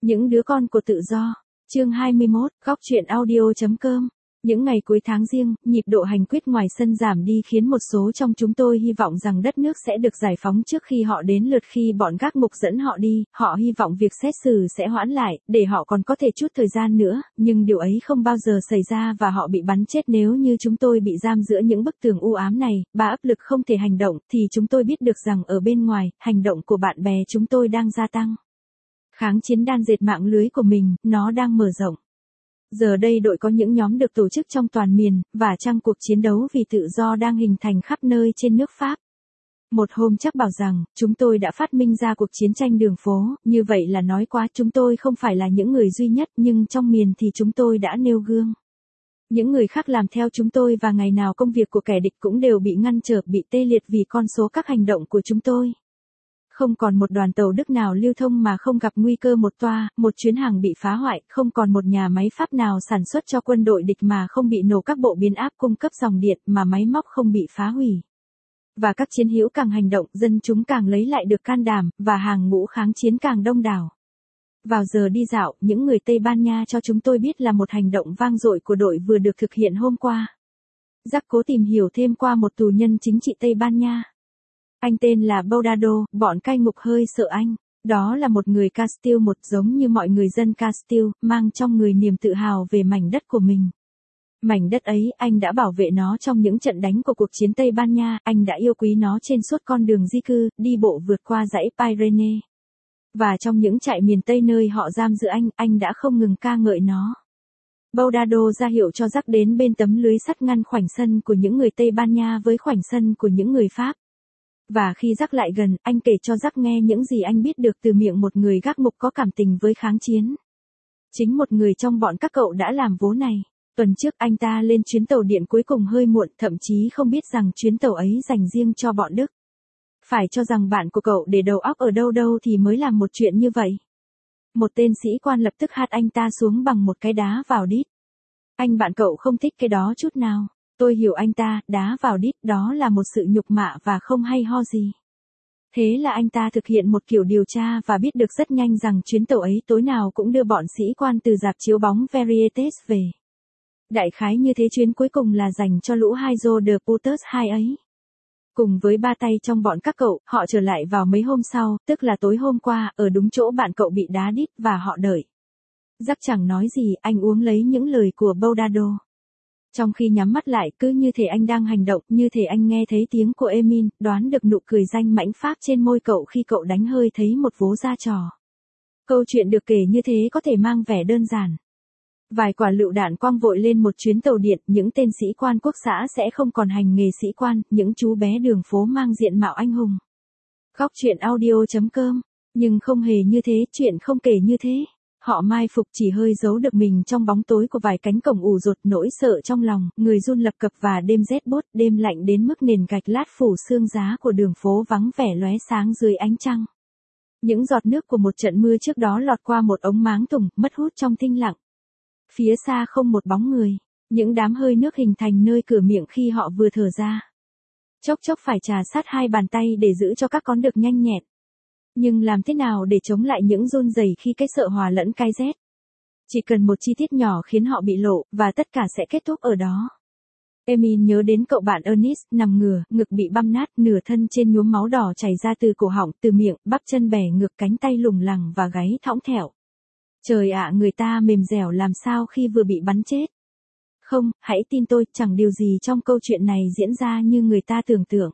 Những đứa con của tự do. Chương 21, góc truyện audio.com. Những ngày cuối tháng Giêng, nhịp độ hành quyết ngoài sân giảm đi khiến một số trong chúng tôi hy vọng rằng đất nước sẽ được giải phóng trước khi họ đến lượt. Khi bọn gác ngục dẫn họ đi, họ hy vọng việc xét xử sẽ hoãn lại, để họ còn có thể chút thời gian nữa, nhưng điều ấy không bao giờ xảy ra và họ bị bắn chết nếu như chúng tôi bị giam giữa những bức tường u ám này, và áp lực không thể hành động, thì chúng tôi biết được rằng ở bên ngoài, hành động của bạn bè chúng tôi đang gia tăng. Kháng chiến đan dệt mạng lưới của mình, nó đang mở rộng. Giờ đây đội có những nhóm được tổ chức trong toàn miền, và trang cuộc chiến đấu vì tự do đang hình thành khắp nơi trên nước Pháp. Một hôm chắc bảo rằng, chúng tôi đã phát minh ra cuộc chiến tranh đường phố, như vậy là nói quá. Chúng tôi không phải là những người duy nhất, nhưng trong miền thì chúng tôi đã nêu gương. Những người khác làm theo chúng tôi và ngày nào công việc của kẻ địch cũng đều bị ngăn trở, bị tê liệt vì con số các hành động của chúng tôi. Không còn một đoàn tàu Đức nào lưu thông mà không gặp nguy cơ một toa, một chuyến hàng bị phá hoại, không còn một nhà máy Pháp nào sản xuất cho quân đội địch mà không bị nổ, các bộ biến áp cung cấp dòng điện mà máy móc không bị phá hủy. Và các chiến hữu càng hành động, dân chúng càng lấy lại được can đảm, và hàng ngũ kháng chiến càng đông đảo. Vào giờ đi dạo, những người Tây Ban Nha cho chúng tôi biết là một hành động vang dội của đội vừa được thực hiện hôm qua. Jack cố tìm hiểu thêm qua một tù nhân chính trị Tây Ban Nha. Anh tên là Baudado, bọn cai ngục hơi sợ anh. Đó là một người Castile, một giống như mọi người dân Castile, mang trong người niềm tự hào về mảnh đất của mình. Mảnh đất ấy, anh đã bảo vệ nó trong những trận đánh của cuộc chiến Tây Ban Nha, anh đã yêu quý nó trên suốt con đường di cư, đi bộ vượt qua dãy Pyrenees. Và trong những trại miền Tây nơi họ giam giữ anh đã không ngừng ca ngợi nó. Baudado ra hiệu cho Jack đến bên tấm lưới sắt ngăn khoảnh sân của những người Tây Ban Nha với khoảnh sân của những người Pháp. Và khi Jack lại gần, anh kể cho Jack nghe những gì anh biết được từ miệng một người gác ngục có cảm tình với kháng chiến. Chính một người trong bọn các cậu đã làm vố này. Tuần trước anh ta lên chuyến tàu điện cuối cùng hơi muộn, thậm chí không biết rằng chuyến tàu ấy dành riêng cho bọn Đức. Phải cho rằng bạn của cậu để đầu óc ở đâu thì mới làm một chuyện như vậy. Một tên sĩ quan lập tức hất anh ta xuống bằng một cái đá vào đít. Anh bạn cậu không thích cái đó chút nào. Tôi hiểu anh ta, đá vào đít, đó là một sự nhục mạ và không hay ho gì. Thế là anh ta thực hiện một kiểu điều tra và biết được rất nhanh rằng chuyến tàu ấy tối nào cũng đưa bọn sĩ quan từ rạp chiếu bóng Varietés về. Đại khái như thế chuyến cuối cùng là dành cho lũ Hydro de Potters 2 ấy. Cùng với ba tay trong bọn các cậu, họ trở lại vào mấy hôm sau, tức là tối hôm qua, ở đúng chỗ bạn cậu bị đá đít và họ đợi. Jack chẳng nói gì, anh uống lấy những lời của Baudado. Trong khi nhắm mắt lại, cứ như thể anh đang hành động, như thể anh nghe thấy tiếng của Emile, đoán được nụ cười danh mãnh Pháp trên môi cậu khi cậu đánh hơi thấy một vố ra trò. Câu chuyện được kể như thế có thể mang vẻ đơn giản. Vài quả lựu đạn quăng vội lên một chuyến tàu điện, những tên sĩ quan quốc xã sẽ không còn hành nghề sĩ quan, những chú bé đường phố mang diện mạo anh hùng. Góc truyện audio.com. Nhưng không hề như thế, chuyện không kể như thế. Họ mai phục chỉ hơi giấu được mình trong bóng tối của vài cánh cổng ù rột, nỗi sợ trong lòng, người run lập cập và đêm rét buốt, đêm lạnh đến mức nền gạch lát phủ sương giá của đường phố vắng vẻ lóe sáng dưới ánh trăng. Những giọt nước của một trận mưa trước đó lọt qua một ống máng tùng, mất hút trong thinh lặng. Phía xa không một bóng người, những đám hơi nước hình thành nơi cửa miệng khi họ vừa thở ra. Chốc chốc phải trà sát hai bàn tay để giữ cho các con được nhanh nhẹn. Nhưng làm thế nào để chống lại những run rẩy khi cái sợ hòa lẫn cái rét? Chỉ cần một chi tiết nhỏ khiến họ bị lộ, và tất cả sẽ kết thúc ở đó. Emile nhớ đến cậu bạn Ernest, nằm ngửa, ngực bị băm nát, nửa thân trên nhuốm máu đỏ chảy ra từ cổ họng, từ miệng, bắp chân bẻ ngược, cánh tay lủng lẳng và gáy thõng thẹo. Trời ạ, người ta mềm dẻo làm sao khi vừa bị bắn chết. Không, hãy tin tôi, chẳng điều gì trong câu chuyện này diễn ra như người ta tưởng tượng.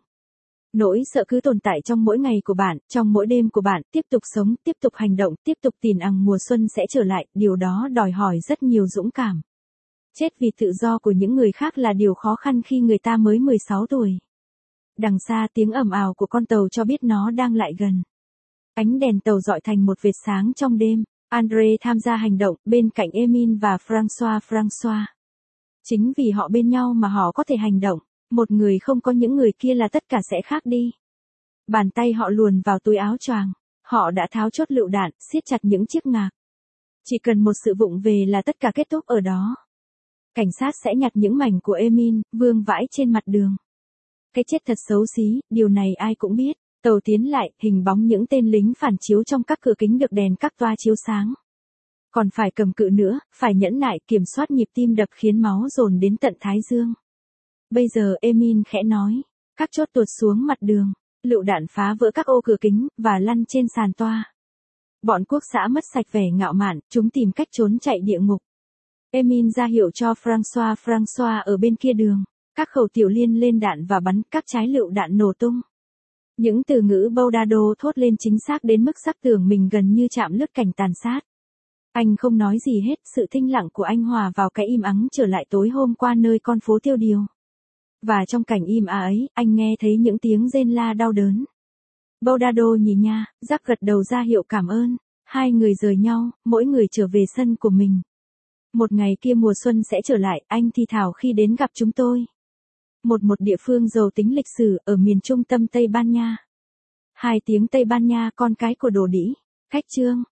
Nỗi sợ cứ tồn tại trong mỗi ngày của bạn, trong mỗi đêm của bạn, tiếp tục sống, tiếp tục hành động, tiếp tục tin rằng mùa xuân sẽ trở lại, điều đó đòi hỏi rất nhiều dũng cảm. Chết vì tự do của những người khác là điều khó khăn khi người ta mới 16 tuổi. Đằng xa tiếng ầm ào của con tàu cho biết nó đang lại gần. Ánh đèn tàu rọi thành một vệt sáng trong đêm. André tham gia hành động, bên cạnh Emile và François. Chính vì họ bên nhau mà họ có thể hành động. Một người không có những người kia là tất cả sẽ khác đi. Bàn tay họ luồn vào túi áo choàng. Họ đã tháo chốt lựu đạn, siết chặt những chiếc ngạc. Chỉ cần một sự vụng về là tất cả kết thúc ở đó. Cảnh sát sẽ nhặt những mảnh của Emile, vương vãi trên mặt đường. Cái chết thật xấu xí, điều này ai cũng biết. Tàu tiến lại, hình bóng những tên lính phản chiếu trong các cửa kính được đèn các toa chiếu sáng. Còn phải cầm cự nữa, phải nhẫn nại kiểm soát nhịp tim đập khiến máu dồn đến tận thái dương. Bây giờ Emin khẽ nói. Các chốt tuột xuống mặt đường. Lựu đạn phá vỡ các ô cửa kính, và lăn trên sàn toa. Bọn quốc xã mất sạch vẻ ngạo mạn, chúng tìm cách trốn chạy địa ngục. Emin ra hiệu cho François ở bên kia đường. Các khẩu tiểu liên lên đạn và bắn, các trái lựu đạn nổ tung. Những từ ngữ Baudado thốt lên chính xác đến mức giác tưởng mình gần như chạm lướt cảnh tàn sát. Anh không nói gì hết, sự thinh lặng của anh hòa vào cái im ắng trở lại tối hôm qua nơi con phố tiêu điều. Và trong cảnh im ấy, anh nghe thấy những tiếng rên la đau đớn. Baudado nhìn nha, Jack gật đầu ra hiệu cảm ơn. Hai người rời nhau, mỗi người trở về sân của mình. Một ngày kia mùa xuân sẽ trở lại, anh thì thào khi đến gặp chúng tôi. Một địa phương giàu tính lịch sử ở miền trung tâm Tây Ban Nha. 2 tiếng Tây Ban Nha, con cái của đồ đĩ. Khách chương.